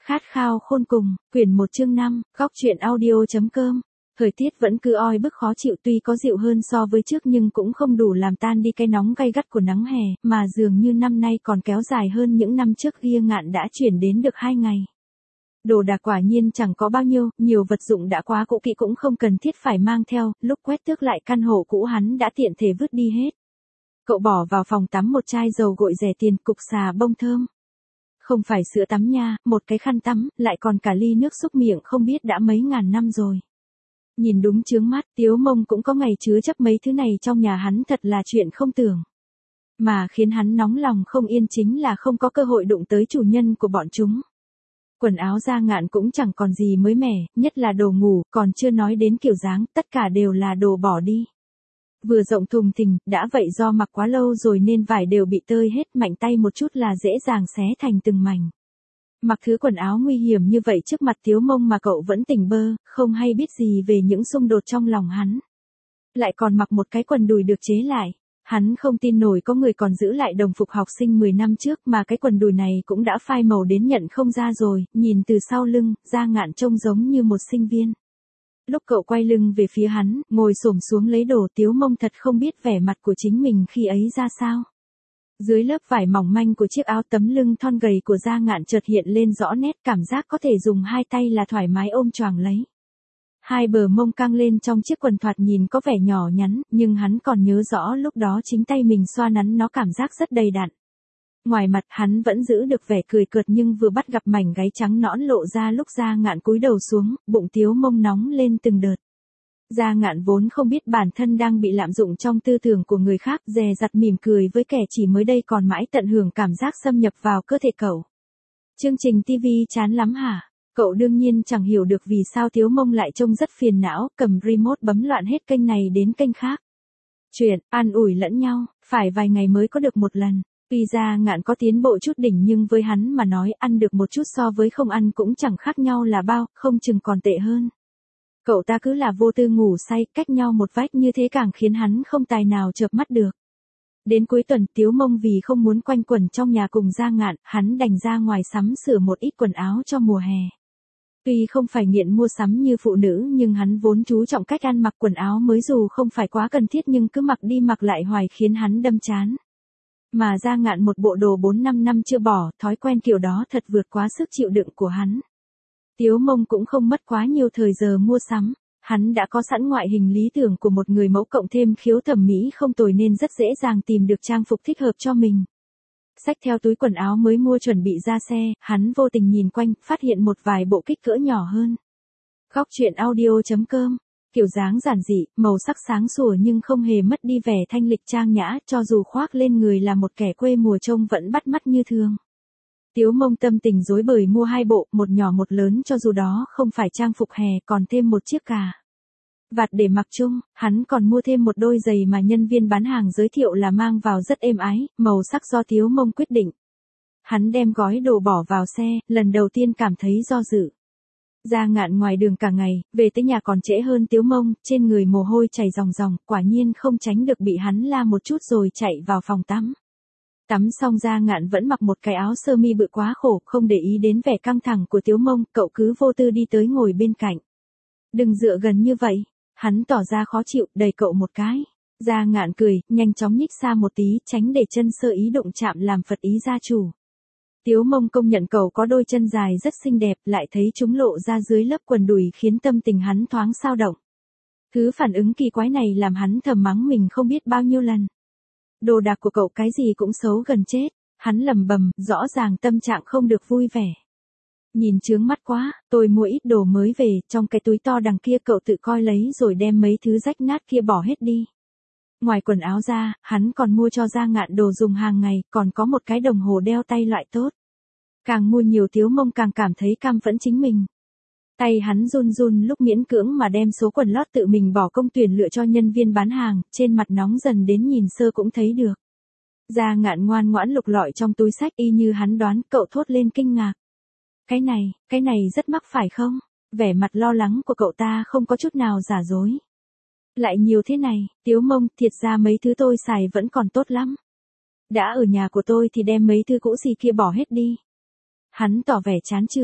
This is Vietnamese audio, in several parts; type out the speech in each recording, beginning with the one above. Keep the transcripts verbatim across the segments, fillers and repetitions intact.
Khát khao khôn cùng, quyển một chương năm, góc truyện audio.com. Thời tiết vẫn cứ oi bức khó chịu, tuy có dịu hơn so với trước nhưng cũng không đủ làm tan đi cái nóng gay gắt của nắng hè, mà dường như năm nay còn kéo dài hơn những năm trước. Ria Ngạn đã chuyển đến được hai ngày. Đồ đạc quả nhiên chẳng có bao nhiêu, nhiều vật dụng đã quá cũ kỹ cũng không cần thiết phải mang theo, lúc quét tước lại căn hộ cũ hắn đã tiện thể vứt đi hết. Cậu bỏ vào phòng tắm một chai dầu gội rẻ tiền, cục xà bông thơm. Không phải sữa tắm nha, một cái khăn tắm, lại còn cả ly nước súc miệng không biết đã mấy ngàn năm rồi. Nhìn đúng chướng mắt, Tiếu Mông cũng có ngày chứa chấp mấy thứ này trong nhà hắn, thật là chuyện không tưởng. Mà khiến hắn nóng lòng không yên chính là không có cơ hội đụng tới chủ nhân của bọn chúng. Quần áo Gia Ngạn cũng chẳng còn gì mới mẻ, nhất là đồ ngủ, còn chưa nói đến kiểu dáng, tất cả đều là đồ bỏ đi. Vừa rộng thùng thình, đã vậy do mặc quá lâu rồi nên vải đều bị tơi hết, mạnh tay một chút là dễ dàng xé thành từng mảnh. Mặc thứ quần áo nguy hiểm như vậy trước mặt Tiếu Mông mà cậu vẫn tỉnh bơ, không hay biết gì về những xung đột trong lòng hắn. Lại còn mặc một cái quần đùi được chế lại. Hắn không tin nổi có người còn giữ lại đồng phục học sinh mười năm trước mà cái quần đùi này cũng đã phai màu đến nhận không ra rồi, nhìn từ sau lưng, Gia Ngạn trông giống như một sinh viên. Lúc cậu quay lưng về phía hắn, ngồi xổm xuống lấy đồ, Tiếu Mông thật không biết vẻ mặt của chính mình khi ấy ra sao. Dưới lớp vải mỏng manh của chiếc áo, tấm lưng thon gầy của Gia Ngạn chợt hiện lên rõ nét, cảm giác có thể dùng hai tay là thoải mái ôm choàng lấy. Hai bờ mông căng lên trong chiếc quần thoạt nhìn có vẻ nhỏ nhắn, nhưng hắn còn nhớ rõ lúc đó chính tay mình xoa nắn nó cảm giác rất đầy đặn. Ngoài mặt hắn vẫn giữ được vẻ cười cợt nhưng vừa bắt gặp mảnh gáy trắng nõn lộ ra lúc Gia Ngạn cúi đầu xuống, bụng Tiếu Mông nóng lên từng đợt. Gia Ngạn vốn không biết bản thân đang bị lạm dụng trong tư tưởng của người khác, dè dặt mỉm cười với kẻ chỉ mới đây còn mãi tận hưởng cảm giác xâm nhập vào cơ thể cậu. Chương trình ti vi chán lắm hả? Cậu đương nhiên chẳng hiểu được vì sao Tiếu Mông lại trông rất phiền não, cầm remote bấm loạn hết kênh này đến kênh khác. Chuyện, an ủi lẫn nhau, phải vài ngày mới có được một lần. Tuy Gia Ngạn có tiến bộ chút đỉnh nhưng với hắn mà nói ăn được một chút so với không ăn cũng chẳng khác nhau là bao, không chừng còn tệ hơn. Cậu ta cứ là vô tư ngủ say, cách nhau một vách như thế càng khiến hắn không tài nào chợp mắt được. Đến cuối tuần, Tiếu Mông vì không muốn quanh quẩn trong nhà cùng Gia Ngạn, hắn đành ra ngoài sắm sửa một ít quần áo cho mùa hè. Tuy không phải nghiện mua sắm như phụ nữ nhưng hắn vốn chú trọng cách ăn mặc quần áo mới, dù không phải quá cần thiết nhưng cứ mặc đi mặc lại hoài khiến hắn đâm chán. Mà Gia Ngạn một bộ đồ bốn năm năm chưa bỏ, thói quen kiểu đó thật vượt quá sức chịu đựng của hắn. Tiếu Mông cũng không mất quá nhiều thời giờ mua sắm, hắn đã có sẵn ngoại hình lý tưởng của một người mẫu cộng thêm khiếu thẩm mỹ không tồi nên rất dễ dàng tìm được trang phục thích hợp cho mình. Xách theo túi quần áo mới mua chuẩn bị ra xe, hắn vô tình nhìn quanh, phát hiện một vài bộ kích cỡ nhỏ hơn. Góc truyện audio.com. Kiểu dáng giản dị, màu sắc sáng sủa nhưng không hề mất đi vẻ thanh lịch trang nhã, cho dù khoác lên người là một kẻ quê mùa trông vẫn bắt mắt như thường. Tiếu Mông tâm tình rối bời mua hai bộ, một nhỏ một lớn, cho dù đó không phải trang phục hè, còn thêm một chiếc cà vạt để mặc chung, hắn còn mua thêm một đôi giày mà nhân viên bán hàng giới thiệu là mang vào rất êm ái, màu sắc do Tiếu Mông quyết định. Hắn đem gói đồ bỏ vào xe, lần đầu tiên cảm thấy do dự. Gia Ngạn ngoài đường cả ngày, về tới nhà còn trễ hơn Tiếu Mông, trên người mồ hôi chảy ròng ròng, quả nhiên không tránh được bị hắn la một chút rồi chạy vào phòng tắm. Tắm xong Gia Ngạn vẫn mặc một cái áo sơ mi bự quá khổ, không để ý đến vẻ căng thẳng của Tiếu Mông, cậu cứ vô tư đi tới ngồi bên cạnh. Đừng dựa gần như vậy, hắn tỏ ra khó chịu, đẩy cậu một cái. Gia Ngạn cười, nhanh chóng nhích xa một tí, tránh để chân sơ ý đụng chạm làm phật ý gia chủ. Tiếu Mông công nhận cậu có đôi chân dài rất xinh đẹp, lại thấy chúng lộ ra dưới lớp quần đùi khiến tâm tình hắn thoáng xao động. Thứ phản ứng kỳ quái này làm hắn thầm mắng mình không biết bao nhiêu lần. Đồ đạc của cậu cái gì cũng xấu gần chết, hắn lẩm bẩm, rõ ràng tâm trạng không được vui vẻ. Nhìn chướng mắt quá, tôi mua ít đồ mới về, trong cái túi to đằng kia cậu tự coi lấy rồi đem mấy thứ rách nát kia bỏ hết đi. Ngoài quần áo ra, hắn còn mua cho Gia Ngạn đồ dùng hàng ngày, còn có một cái đồng hồ đeo tay loại tốt. Càng mua nhiều Tiếu Mông càng cảm thấy cam phẫn chính mình. Tay hắn run run lúc miễn cưỡng mà đem số quần lót tự mình bỏ công tuyển lựa cho nhân viên bán hàng, trên mặt nóng dần đến nhìn sơ cũng thấy được. Gia Ngạn ngoan ngoãn lục lọi trong túi xách y như hắn đoán, cậu thốt lên kinh ngạc. Cái này, cái này rất mắc phải không? Vẻ mặt lo lắng của cậu ta không có chút nào giả dối. Lại nhiều thế này, Tiếu Mông, thiệt ra mấy thứ tôi xài vẫn còn tốt lắm. Đã ở nhà của tôi thì đem mấy thứ cũ xì kia bỏ hết đi. Hắn tỏ vẻ chán chường.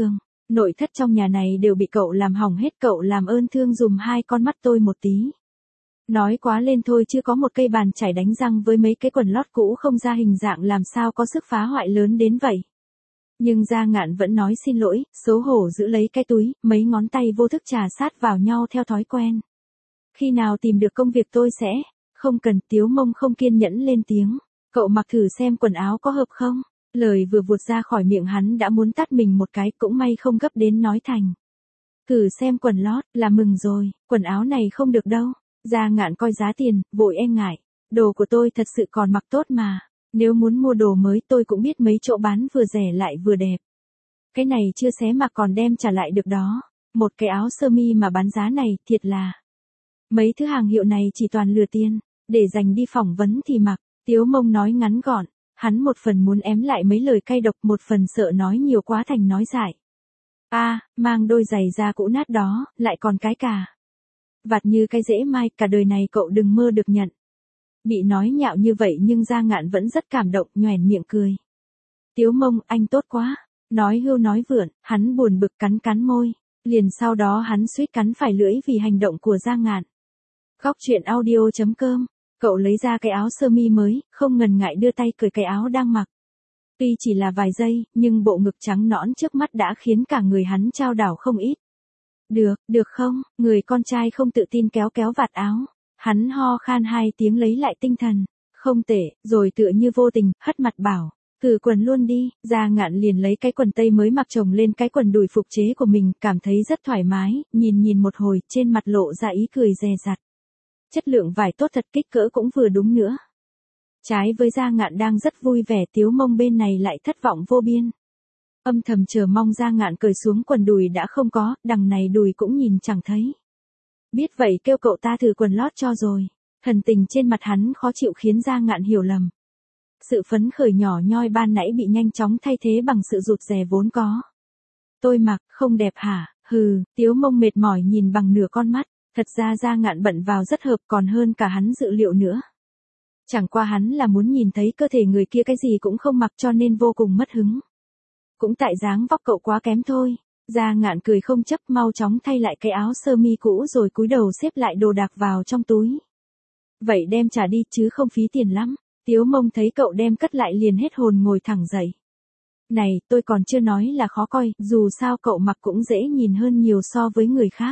Nội thất trong nhà này đều bị cậu làm hỏng hết, cậu làm ơn thương dùm hai con mắt tôi một tí. Nói quá lên thôi chứ có một cây bàn chải đánh răng với mấy cái quần lót cũ không ra hình dạng làm sao có sức phá hoại lớn đến vậy. Nhưng Gia Ngạn vẫn nói xin lỗi, xấu hổ giữ lấy cái túi, mấy ngón tay vô thức trà sát vào nhau theo thói quen. Khi nào tìm được công việc tôi sẽ, không cần. Tiếu Mông không kiên nhẫn lên tiếng, cậu mặc thử xem quần áo có hợp không. Lời vừa vụt ra khỏi miệng hắn đã muốn tát mình một cái, cũng may không gấp đến nói thành. Thử xem quần lót, là mừng rồi, quần áo này không được đâu. Gia Ngạn coi giá tiền, vội e ngại. Đồ của tôi thật sự còn mặc tốt mà. Nếu muốn mua đồ mới tôi cũng biết mấy chỗ bán vừa rẻ lại vừa đẹp. Cái này chưa xé mà còn đem trả lại được đó. Một cái áo sơ mi mà bán giá này, thiệt là. Mấy thứ hàng hiệu này chỉ toàn lừa tiền. Để dành đi phỏng vấn thì mặc. Tiếu Mông nói ngắn gọn. Hắn một phần muốn ém lại mấy lời cay độc, một phần sợ nói nhiều quá thành nói dại. A, à, mang đôi giày da cũ nát đó, lại còn cái cà vạt như cái rễ mai, cả đời này cậu đừng mơ được nhận. Bị nói nhạo như vậy nhưng Gia Ngạn vẫn rất cảm động, nhoẻn miệng cười. Tiếu Mông, anh tốt quá. Nói hưu nói vượn, hắn buồn bực cắn cắn môi. Liền sau đó hắn suýt cắn phải lưỡi vì hành động của Gia Ngạn. Góc truyện audio chấm com. Cậu lấy ra cái áo sơ mi mới, không ngần ngại đưa tay cởi cái áo đang mặc. Tuy chỉ là vài giây, nhưng bộ ngực trắng nõn trước mắt đã khiến cả người hắn chao đảo không ít. Được, được không? Người con trai không tự tin kéo kéo vạt áo. Hắn ho khan hai tiếng lấy lại tinh thần. Không tệ, rồi tựa như vô tình, hất mặt bảo. Thử quần luôn đi. Gia Ngạn liền lấy cái quần tây mới mặc chồng lên cái quần đùi phục chế của mình, cảm thấy rất thoải mái, nhìn nhìn một hồi, trên mặt lộ ra ý cười dè dặt. Chất lượng vải tốt thật, kích cỡ cũng vừa đúng nữa. Trái với Gia Ngạn đang rất vui vẻ, Tiếu Mông bên này lại thất vọng vô biên. Âm thầm chờ mong Gia Ngạn cởi xuống quần đùi đã không có, đằng này đùi cũng nhìn chẳng thấy. Biết vậy kêu cậu ta thử quần lót cho rồi. Thần tình trên mặt hắn khó chịu khiến Gia Ngạn hiểu lầm. Sự phấn khởi nhỏ nhoi ban nãy bị nhanh chóng thay thế bằng sự rụt rè vốn có. Tôi mặc, không đẹp hả? Hừ, Tiếu Mông mệt mỏi nhìn bằng nửa con mắt. Thật ra Gia Ngạn bận vào rất hợp, còn hơn cả hắn dự liệu nữa. Chẳng qua hắn là muốn nhìn thấy cơ thể người kia cái gì cũng không mặc cho nên vô cùng mất hứng. Cũng tại dáng vóc cậu quá kém thôi. Gia Ngạn cười không chấp, mau chóng thay lại cái áo sơ mi cũ rồi cúi đầu xếp lại đồ đạc vào trong túi. Vậy đem trả đi chứ không phí tiền lắm. Tiếu Mông thấy cậu đem cất lại liền hết hồn ngồi thẳng dậy. Này, tôi còn chưa nói là khó coi, dù sao cậu mặc cũng dễ nhìn hơn nhiều so với người khác.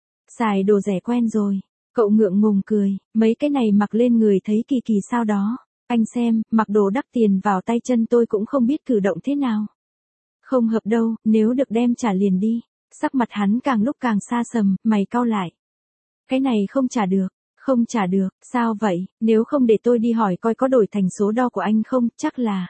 Xài đồ rẻ quen rồi. Cậu ngượng ngùng cười, mấy cái này mặc lên người thấy kỳ kỳ sao đó. Anh xem, mặc đồ đắt tiền vào tay chân tôi cũng không biết cử động thế nào. Không hợp đâu, nếu được đem trả liền đi. Sắc mặt hắn càng lúc càng xa sầm, mày cau lại. Cái này không trả được, không trả được, sao vậy, nếu không để tôi đi hỏi coi có đổi thành số đo của anh không, chắc là.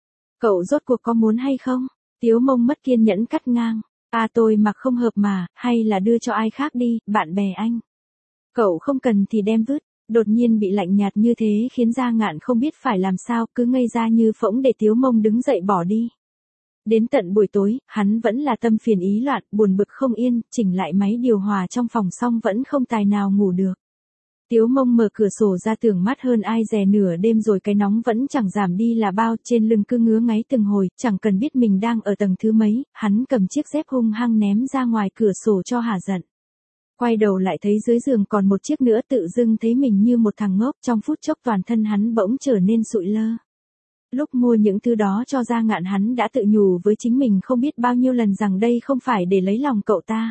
Cậu rốt cuộc có muốn hay không? Tiếu Mông mất kiên nhẫn cắt ngang. À tôi mặc không hợp mà, hay là đưa cho ai khác đi, bạn bè anh. Cậu không cần thì đem vứt. Đột nhiên bị lạnh nhạt như thế khiến Gia Ngạn không biết phải làm sao, cứ ngây ra như phỗng để Tiếu Mông đứng dậy bỏ đi. Đến tận buổi tối, hắn vẫn là tâm phiền ý loạn, buồn bực không yên, chỉnh lại máy điều hòa trong phòng xong vẫn không tài nào ngủ được. Tiếu Mông mở cửa sổ ra tưởng mắt hơn ai dè nửa đêm rồi cái nóng vẫn chẳng giảm đi là bao, trên lưng cứ ngứa ngáy từng hồi, chẳng cần biết mình đang ở tầng thứ mấy, hắn cầm chiếc dép hung hăng ném ra ngoài cửa sổ cho hả giận. Quay đầu lại thấy dưới giường còn một chiếc nữa, tự dưng thấy mình như một thằng ngốc, trong phút chốc toàn thân hắn bỗng trở nên sụi lơ. Lúc mua những thứ đó cho Gia Ngạn hắn đã tự nhủ với chính mình không biết bao nhiêu lần rằng đây không phải để lấy lòng cậu ta.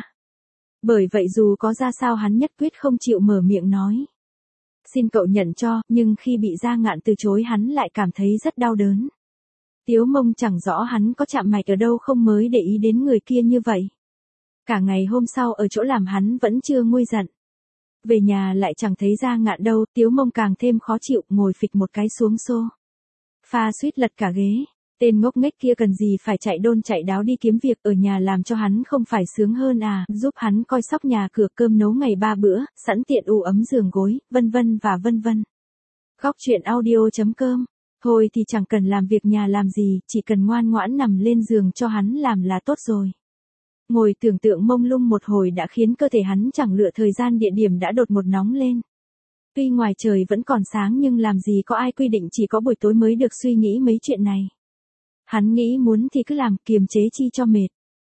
Bởi vậy dù có ra sao hắn nhất quyết không chịu mở miệng nói. Xin cậu nhận cho, nhưng khi bị Gia Ngạn từ chối hắn lại cảm thấy rất đau đớn. Tiếu Mông chẳng rõ hắn có chạm mạch ở đâu không mới để ý đến người kia như vậy. Cả ngày hôm sau ở chỗ làm hắn vẫn chưa nguôi giận. Về nhà lại chẳng thấy Gia Ngạn đâu, Tiếu Mông càng thêm khó chịu, ngồi phịch một cái xuống xô. Pha suýt lật cả ghế. Tên ngốc nghếch kia cần gì phải chạy đôn chạy đáo đi kiếm việc, ở nhà làm cho hắn không phải sướng hơn à, giúp hắn coi sóc nhà cửa, cơm nấu ngày ba bữa, sẵn tiện ủ ấm giường gối, vân vân và vân vân. Góc truyện audio chấm com. Thôi thì chẳng cần làm việc nhà làm gì, chỉ cần ngoan ngoãn nằm lên giường cho hắn làm là tốt rồi. Ngồi tưởng tượng mông lung một hồi đã khiến cơ thể hắn chẳng lựa thời gian địa điểm đã đột một nóng lên. Tuy ngoài trời vẫn còn sáng nhưng làm gì có ai quy định chỉ có buổi tối mới được suy nghĩ mấy chuyện này. Hắn nghĩ muốn thì cứ làm, kiềm chế chi cho mệt.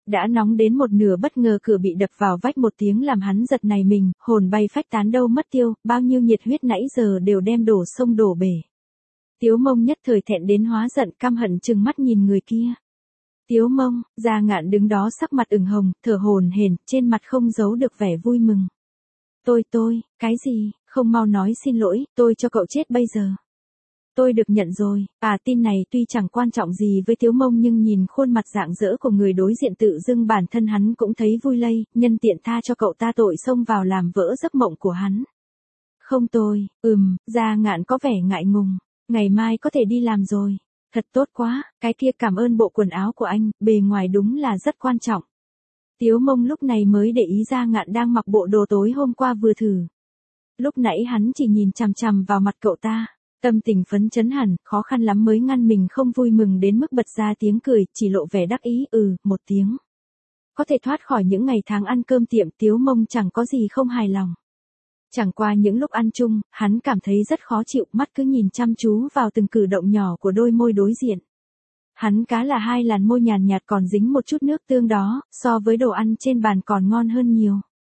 Đã nóng đến một nửa bất ngờ cửa bị đập vào vách một tiếng làm hắn giật nảy mình, hồn bay phách tán đâu mất tiêu, bao nhiêu nhiệt huyết nãy giờ đều đem đổ sông đổ bể. Tiếu Mông nhất thời thẹn đến hóa giận, căm hận trừng mắt nhìn người kia. Tiếu Mông, Gia Ngạn đứng đó sắc mặt ửng hồng, thở hổn hển, trên mặt không giấu được vẻ vui mừng. Tôi tôi, cái gì, không mau nói xin lỗi, tôi cho cậu chết bây giờ. Tôi được nhận rồi, à tin này tuy chẳng quan trọng gì với Tiếu Mông nhưng nhìn khuôn mặt rạng rỡ của người đối diện tự dưng bản thân hắn cũng thấy vui lây, nhân tiện tha cho cậu ta tội xông vào làm vỡ giấc mộng của hắn. Không tôi, ừm, Gia Ngạn có vẻ ngại ngùng, ngày mai có thể đi làm rồi. Thật tốt quá, cái kia cảm ơn bộ quần áo của anh, bề ngoài đúng là rất quan trọng. Tiếu Mông lúc này mới để ý Gia Ngạn đang mặc bộ đồ tối hôm qua vừa thử. Lúc nãy hắn chỉ nhìn chằm chằm vào mặt cậu ta. Tâm tình phấn chấn hẳn, khó khăn lắm mới ngăn mình không vui mừng đến mức bật ra tiếng cười, chỉ lộ vẻ đắc ý, ừ, một tiếng. Có thể thoát khỏi những ngày tháng ăn cơm tiệm, Tiếu Mông chẳng có gì không hài lòng. Chẳng qua những lúc ăn chung, hắn cảm thấy rất khó chịu, mắt cứ nhìn chăm chú vào từng cử động nhỏ của đôi môi đối diện. Hắn cá là hai làn môi nhàn nhạt còn dính một chút nước tương đó, so với đồ ăn trên bàn còn ngon hơn nhiều.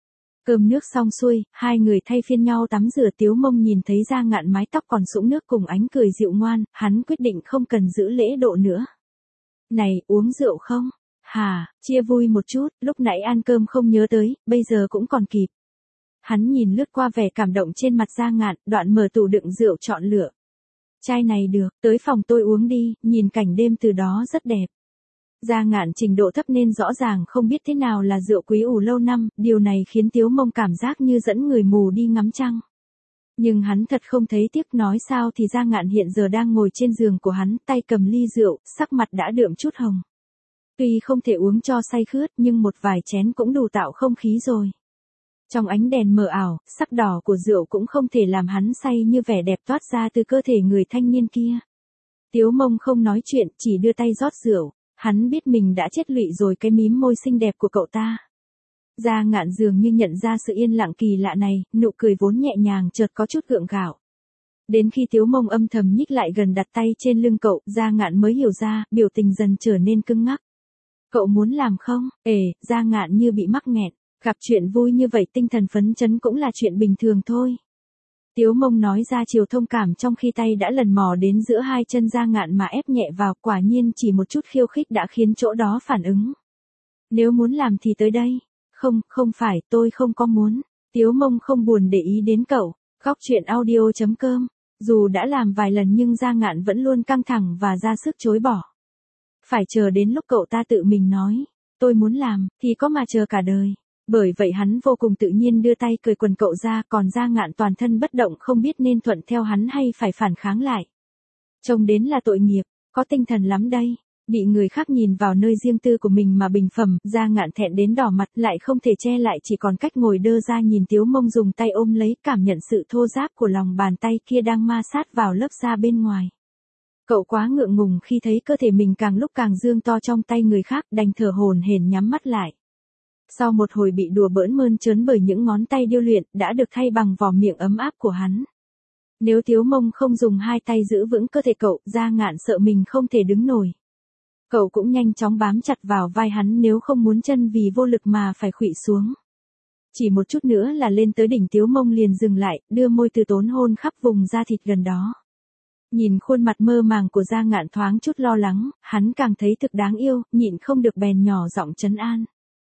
Cơm nước xong xuôi, hai người thay phiên nhau tắm rửa. Tiếu Mông nhìn thấy Gia Ngạn mái tóc còn sũng nước cùng ánh cười dịu ngoan, hắn quyết định không cần giữ lễ độ nữa. Này, uống rượu không? Hà, chia vui một chút, lúc nãy ăn cơm không nhớ tới, bây giờ cũng còn kịp. Hắn nhìn lướt qua vẻ cảm động trên mặt Gia Ngạn, đoạn mở tủ đựng rượu chọn lựa. Chai này được, tới phòng tôi uống đi, nhìn cảnh đêm từ đó rất đẹp. Gia Ngạn trình độ thấp nên rõ ràng không biết thế nào là rượu quý ủ lâu năm, điều này khiến Tiếu Mông cảm giác như dẫn người mù đi ngắm trăng. Nhưng hắn thật không thấy tiếc, nói sao thì Gia Ngạn hiện giờ đang ngồi trên giường của hắn, tay cầm ly rượu, sắc mặt đã đượm chút hồng. Tuy không thể uống cho say khướt nhưng một vài chén cũng đủ tạo không khí rồi. Trong ánh đèn mờ ảo, sắc đỏ của rượu cũng không thể làm hắn say như vẻ đẹp toát ra từ cơ thể người thanh niên kia. Tiếu Mông không nói chuyện, chỉ đưa tay rót rượu. Hắn biết mình đã chết lụy rồi cái mím môi xinh đẹp của cậu ta. Gia Ngạn dường như nhận ra sự yên lặng kỳ lạ này, nụ cười vốn nhẹ nhàng chợt có chút gượng gạo. Đến khi Tiếu Mông âm thầm nhích lại gần đặt tay trên lưng cậu, Gia Ngạn mới hiểu ra, biểu tình dần trở nên cứng ngắc. Cậu muốn làm không? Ề, Gia Ngạn như bị mắc nghẹn, gặp chuyện vui như vậy tinh thần phấn chấn cũng là chuyện bình thường thôi. Tiếu Mông nói ra chiều thông cảm trong khi tay đã lần mò đến giữa hai chân Gia Ngạn mà ép nhẹ vào, quả nhiên chỉ một chút khiêu khích đã khiến chỗ đó phản ứng. Nếu muốn làm thì tới đây. Không, không phải, tôi không có muốn. Tiếu Mông không buồn để ý đến cậu. Góc truyện audio chấm com. Dù đã làm vài lần nhưng Gia Ngạn vẫn luôn căng thẳng và ra sức chối bỏ. Phải chờ đến lúc cậu ta tự mình nói, tôi muốn làm, thì có mà chờ cả đời. Bởi vậy hắn vô cùng tự nhiên đưa tay cởi quần cậu ra, còn Gia Ngạn toàn thân bất động không biết nên thuận theo hắn hay phải phản kháng lại. Trông đến là tội nghiệp, có tinh thần lắm đây. Bị người khác nhìn vào nơi riêng tư của mình mà bình phẩm, Gia Ngạn thẹn đến đỏ mặt lại không thể che lại, chỉ còn cách ngồi đơ ra nhìn Tiếu Mông dùng tay ôm lấy, cảm nhận sự thô ráp của lòng bàn tay kia đang ma sát vào lớp da bên ngoài. Cậu quá ngượng ngùng khi thấy cơ thể mình càng lúc càng dương to trong tay người khác, đành thở hổn hển nhắm mắt lại. Sau một hồi bị đùa bỡn mơn trớn bởi những ngón tay điêu luyện, đã được thay bằng vỏ miệng ấm áp của hắn. Nếu Tiếu Mông không dùng hai tay giữ vững cơ thể cậu, Gia Ngạn sợ mình không thể đứng nổi. Cậu cũng nhanh chóng bám chặt vào vai hắn nếu không muốn chân vì vô lực mà phải khuỵu xuống. Chỉ một chút nữa là lên tới đỉnh, Tiếu Mông liền dừng lại, đưa môi từ tốn hôn khắp vùng da thịt gần đó. Nhìn khuôn mặt mơ màng của Gia Ngạn thoáng chút lo lắng, hắn càng thấy thực đáng yêu, nhịn không được bèn nhỏ giọng trấn an.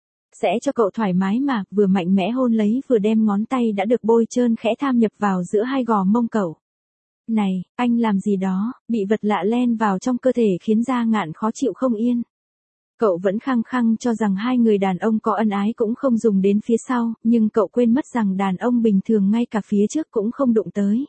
Sẽ cho cậu thoải mái mà, vừa mạnh mẽ hôn lấy vừa đem ngón tay đã được bôi trơn khẽ tham nhập vào giữa hai gò mông cậu. Này, anh làm gì đó, bị vật lạ len vào trong cơ thể khiến Gia Ngạn khó chịu không yên. Cậu vẫn khăng khăng cho rằng hai người đàn ông có ân ái cũng không dùng đến phía sau, nhưng cậu quên mất rằng đàn ông bình thường ngay cả phía trước cũng không đụng tới.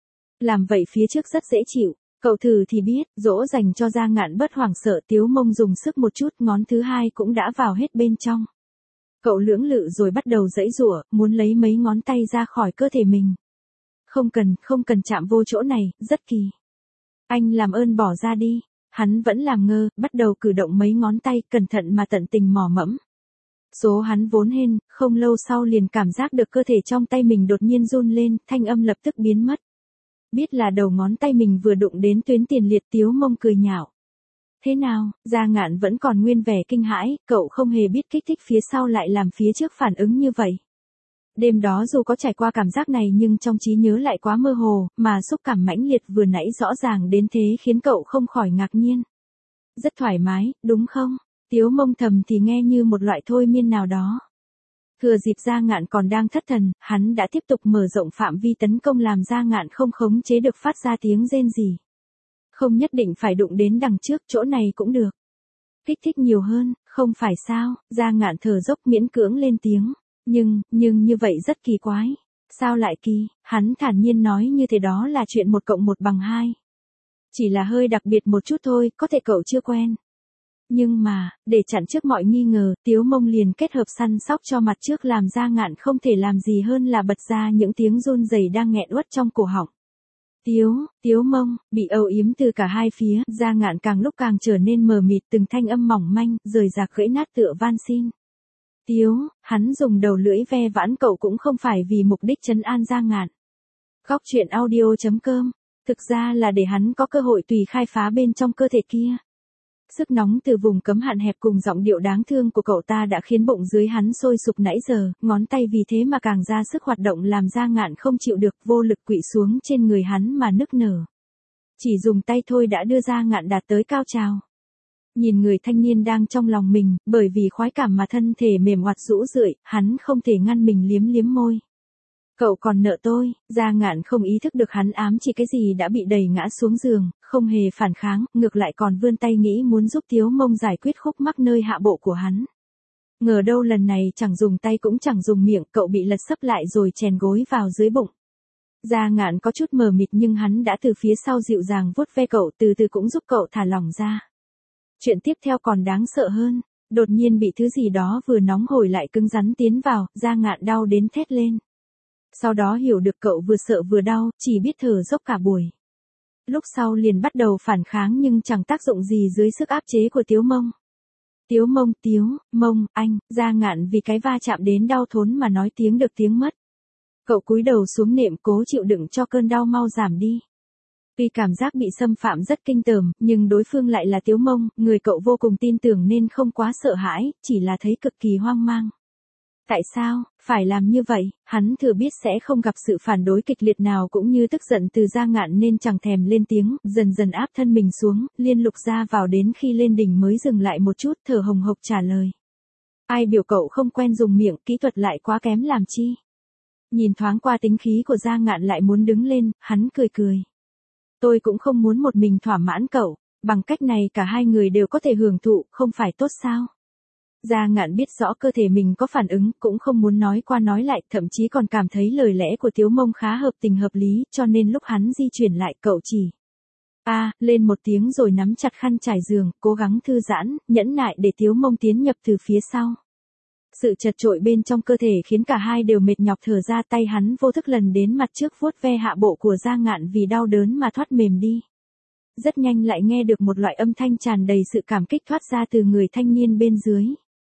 Làm vậy phía trước rất dễ chịu, cậu thử thì biết, dỗ dành cho Gia Ngạn bất hoảng sợ. Tiếu Mông dùng sức một chút, ngón thứ hai cũng đã vào hết bên trong. Cậu lưỡng lự rồi bắt đầu giãy giụa, muốn lấy mấy ngón tay ra khỏi cơ thể mình. Không cần, không cần chạm vô chỗ này, rất kỳ. Anh làm ơn bỏ ra đi. Hắn vẫn làm ngơ, bắt đầu cử động mấy ngón tay, cẩn thận mà tận tình mò mẫm. Số hắn vốn hên, không lâu sau liền cảm giác được cơ thể trong tay mình đột nhiên run lên, thanh âm lập tức biến mất. Biết là đầu ngón tay mình vừa đụng đến tuyến tiền liệt, Tiếu Mông cười nhạo. Thế nào, Gia Ngạn vẫn còn nguyên vẻ kinh hãi, cậu không hề biết kích thích phía sau lại làm phía trước phản ứng như vậy. Đêm đó dù có trải qua cảm giác này nhưng trong trí nhớ lại quá mơ hồ, mà xúc cảm mãnh liệt vừa nãy rõ ràng đến thế khiến cậu không khỏi ngạc nhiên. Rất thoải mái, đúng không? Tiếu Mông thầm thì nghe như một loại thôi miên nào đó. Thừa dịp Gia Ngạn còn đang thất thần, hắn đã tiếp tục mở rộng phạm vi tấn công làm Gia Ngạn không khống chế được phát ra tiếng rên rỉ. Không nhất định phải đụng đến đằng trước, chỗ này cũng được. Kích thích nhiều hơn, không phải sao? Gia Ngạn thở dốc miễn cưỡng lên tiếng. Nhưng, nhưng như vậy rất kỳ quái. Sao lại kỳ? Hắn thản nhiên nói như thế, đó là chuyện một cộng một bằng hai. Chỉ là hơi đặc biệt một chút thôi, có thể cậu chưa quen. Nhưng mà, để chặn trước mọi nghi ngờ, Tiếu Mông liền kết hợp săn sóc cho mặt trước làm Gia Ngạn không thể làm gì hơn là bật ra những tiếng run rẩy đang nghẹn uất trong cổ họng. Tiếu, Tiếu Mông, bị âu yếm từ cả hai phía, Gia Ngạn càng lúc càng trở nên mờ mịt, từng thanh âm mỏng manh, rời rạc gãy nát tựa van xin. Tiếu, hắn dùng đầu lưỡi ve vãn cậu cũng không phải vì mục đích trấn an Gia Ngạn. Góc truyện audio chấm com, thực ra là để hắn có cơ hội tùy khai phá bên trong cơ thể kia. Sức nóng từ vùng cấm hạn hẹp cùng giọng điệu đáng thương của cậu ta đã khiến bụng dưới hắn sôi sục nãy giờ, ngón tay vì thế mà càng ra sức hoạt động làm Gia Ngạn không chịu được, vô lực quỵ xuống trên người hắn mà nức nở. Chỉ dùng tay thôi đã đưa Gia Ngạn đạt tới cao trào. Nhìn người thanh niên đang trong lòng mình, bởi vì khoái cảm mà thân thể mềm oặt rũ rượi, hắn không thể ngăn mình liếm liếm môi. Cậu còn nợ tôi, Gia Ngạn không ý thức được hắn ám chỉ cái gì đã bị đẩy ngã xuống giường, không hề phản kháng, ngược lại còn vươn tay nghĩ muốn giúp Tiếu Mông giải quyết khúc mắc nơi hạ bộ của hắn. Ngờ đâu lần này chẳng dùng tay cũng chẳng dùng miệng, cậu bị lật sấp lại rồi chèn gối vào dưới bụng. Gia Ngạn có chút mờ mịt nhưng hắn đã từ phía sau dịu dàng vuốt ve cậu, từ từ cũng giúp cậu thả lỏng ra. Chuyện tiếp theo còn đáng sợ hơn, đột nhiên bị thứ gì đó vừa nóng hổi lại cứng rắn tiến vào, Gia Ngạn đau đến thét lên. Sau đó hiểu được cậu vừa sợ vừa đau, chỉ biết thở dốc cả buổi. Lúc sau liền bắt đầu phản kháng nhưng chẳng tác dụng gì dưới sức áp chế của Tiếu Mông. Tiếu Mông, Tiếu, Mông, anh, Gia Ngạn vì cái va chạm đến đau thốn mà nói tiếng được tiếng mất. Cậu cúi đầu xuống nệm cố chịu đựng cho cơn đau mau giảm đi. Tuy cảm giác bị xâm phạm rất kinh tởm, nhưng đối phương lại là Tiếu Mông, người cậu vô cùng tin tưởng nên không quá sợ hãi, chỉ là thấy cực kỳ hoang mang. Tại sao, phải làm như vậy, hắn thừa biết sẽ không gặp sự phản đối kịch liệt nào cũng như tức giận từ Gia Ngạn nên chẳng thèm lên tiếng, dần dần áp thân mình xuống, liên lục ra vào đến khi lên đỉnh mới dừng lại một chút, thở hồng hộc trả lời. Ai biểu cậu không quen dùng miệng, kỹ thuật lại quá kém làm chi. Nhìn thoáng qua tính khí của Gia Ngạn lại muốn đứng lên, hắn cười cười. Tôi cũng không muốn một mình thỏa mãn cậu, bằng cách này cả hai người đều có thể hưởng thụ, không phải tốt sao? Gia Ngạn biết rõ cơ thể mình có phản ứng, cũng không muốn nói qua nói lại, thậm chí còn cảm thấy lời lẽ của Tiếu Mông khá hợp tình hợp lý, cho nên lúc hắn di chuyển lại cậu chỉ a à, lên một tiếng rồi nắm chặt khăn trải giường, cố gắng thư giãn, nhẫn nại để Tiếu Mông tiến nhập từ phía sau. Sự chật trội bên trong cơ thể khiến cả hai đều mệt nhọc, thở ra, tay hắn vô thức lần đến mặt trước vuốt ve hạ bộ của Gia Ngạn vì đau đớn mà thoát mềm đi. Rất nhanh lại nghe được một loại âm thanh tràn đầy sự cảm kích thoát ra từ người thanh niên bên dưới.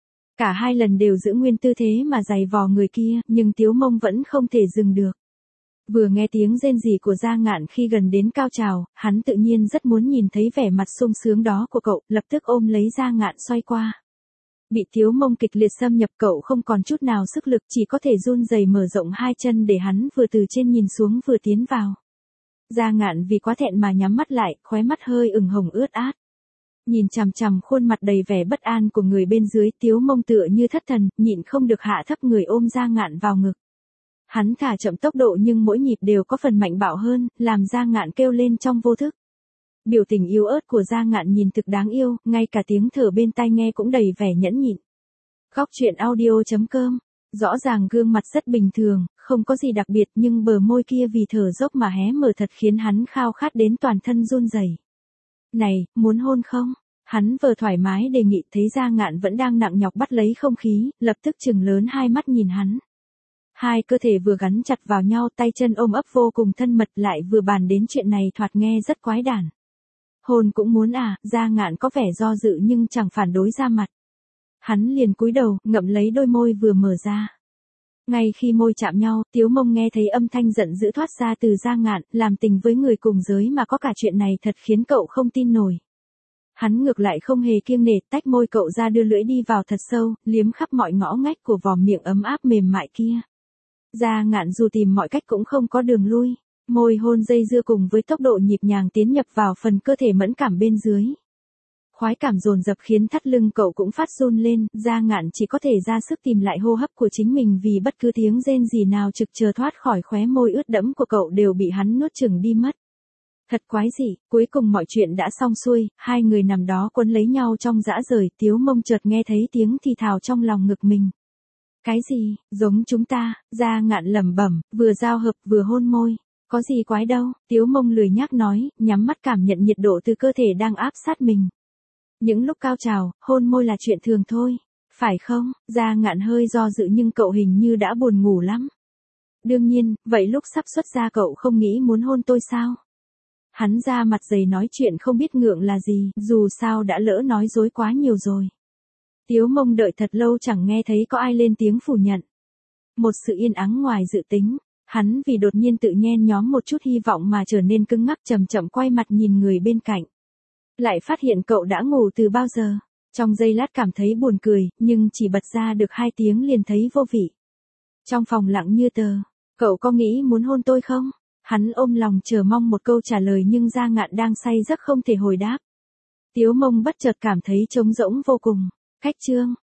Cả hai lần đều giữ nguyên tư thế mà giày vò người kia, nhưng Tiếu Mông vẫn không thể dừng được. Vừa nghe tiếng rên rỉ của Gia Ngạn khi gần đến cao trào, hắn tự nhiên rất muốn nhìn thấy vẻ mặt sung sướng đó của cậu, lập tức ôm lấy Gia Ngạn xoay qua. Bị Tiếu Mông kịch liệt xâm nhập, cậu không còn chút nào sức lực, chỉ có thể run rẩy mở rộng hai chân để hắn vừa từ trên nhìn xuống vừa tiến vào. Gia Ngạn vì quá thẹn mà nhắm mắt lại, khóe mắt hơi ửng hồng ướt át. Nhìn chằm chằm khuôn mặt đầy vẻ bất an của người bên dưới, Tiếu Mông tựa như thất thần, nhịn không được hạ thấp người ôm Gia Ngạn vào ngực. Hắn thả chậm tốc độ nhưng mỗi nhịp đều có phần mạnh bạo hơn, làm Gia Ngạn kêu lên trong vô thức. Biểu tình yếu ớt của Gia Ngạn nhìn thực đáng yêu, ngay cả tiếng thở bên tai nghe cũng đầy vẻ nhẫn nhịn. Góc truyện audio chấm com, rõ ràng gương mặt rất bình thường, không có gì đặc biệt nhưng bờ môi kia vì thở dốc mà hé mở thật khiến hắn khao khát đến toàn thân run rẩy. Này, muốn hôn không? Hắn vừa thoải mái đề nghị, thấy Gia Ngạn vẫn đang nặng nhọc bắt lấy không khí, lập tức trừng lớn hai mắt nhìn hắn. Hai cơ thể vừa gắn chặt vào nhau, tay chân ôm ấp vô cùng thân mật, lại vừa bàn đến chuyện này thoạt nghe rất quái đản. Hôn cũng muốn à? Gia Ngạn có vẻ do dự nhưng chẳng phản đối ra mặt. Hắn liền cúi đầu, ngậm lấy đôi môi vừa mở ra. Ngay khi môi chạm nhau, Tiếu Mông nghe thấy âm thanh giận dữ thoát ra từ Gia Ngạn, làm tình với người cùng giới mà có cả chuyện này thật khiến cậu không tin nổi. Hắn ngược lại không hề kiêng nể, tách môi cậu ra đưa lưỡi đi vào thật sâu, liếm khắp mọi ngõ ngách của vỏ miệng ấm áp mềm mại kia. Gia Ngạn dù tìm mọi cách cũng không có đường lui, môi hôn dây dưa cùng với tốc độ nhịp nhàng tiến nhập vào phần cơ thể mẫn cảm bên dưới. Khoái cảm dồn dập khiến thắt lưng cậu cũng phát run lên, Gia Ngạn chỉ có thể ra sức tìm lại hô hấp của chính mình vì bất cứ tiếng rên gì nào trực chờ thoát khỏi khóe môi ướt đẫm của cậu đều bị hắn nuốt chửng đi mất. Thật quái dị, cuối cùng mọi chuyện đã xong xuôi, hai người nằm đó quấn lấy nhau trong dã rời, Tiếu Mông chợt nghe thấy tiếng thì thào trong lòng ngực mình. Cái gì, giống chúng ta, Gia Ngạn lẩm bẩm, vừa giao hợp vừa hôn môi. Có gì quái đâu, Tiếu Mông lười nhác nói, nhắm mắt cảm nhận nhiệt độ từ cơ thể đang áp sát mình. Những lúc cao trào, hôn môi là chuyện thường thôi. Phải không? Gia Ngạn hơi do dự nhưng cậu hình như đã buồn ngủ lắm. Đương nhiên, vậy lúc sắp xuất ra cậu không nghĩ muốn hôn tôi sao? Hắn ra mặt dày nói chuyện không biết ngượng là gì, dù sao đã lỡ nói dối quá nhiều rồi. Tiếu Mông đợi thật lâu chẳng nghe thấy có ai lên tiếng phủ nhận. Một sự yên ắng ngoài dự tính, hắn vì đột nhiên tự nhen nhóm một chút hy vọng mà trở nên cứng ngắc chậm chậm quay mặt nhìn người bên cạnh. Lại phát hiện cậu đã ngủ từ bao giờ. Trong giây lát cảm thấy buồn cười, nhưng chỉ bật ra được hai tiếng liền thấy vô vị. Trong phòng lặng như tờ, cậu có nghĩ muốn hôn tôi không? Hắn ôm lòng chờ mong một câu trả lời nhưng Gia Ngạn đang say giấc không thể hồi đáp. Tiếu Mông bất chợt cảm thấy trống rỗng vô cùng. Cách chương,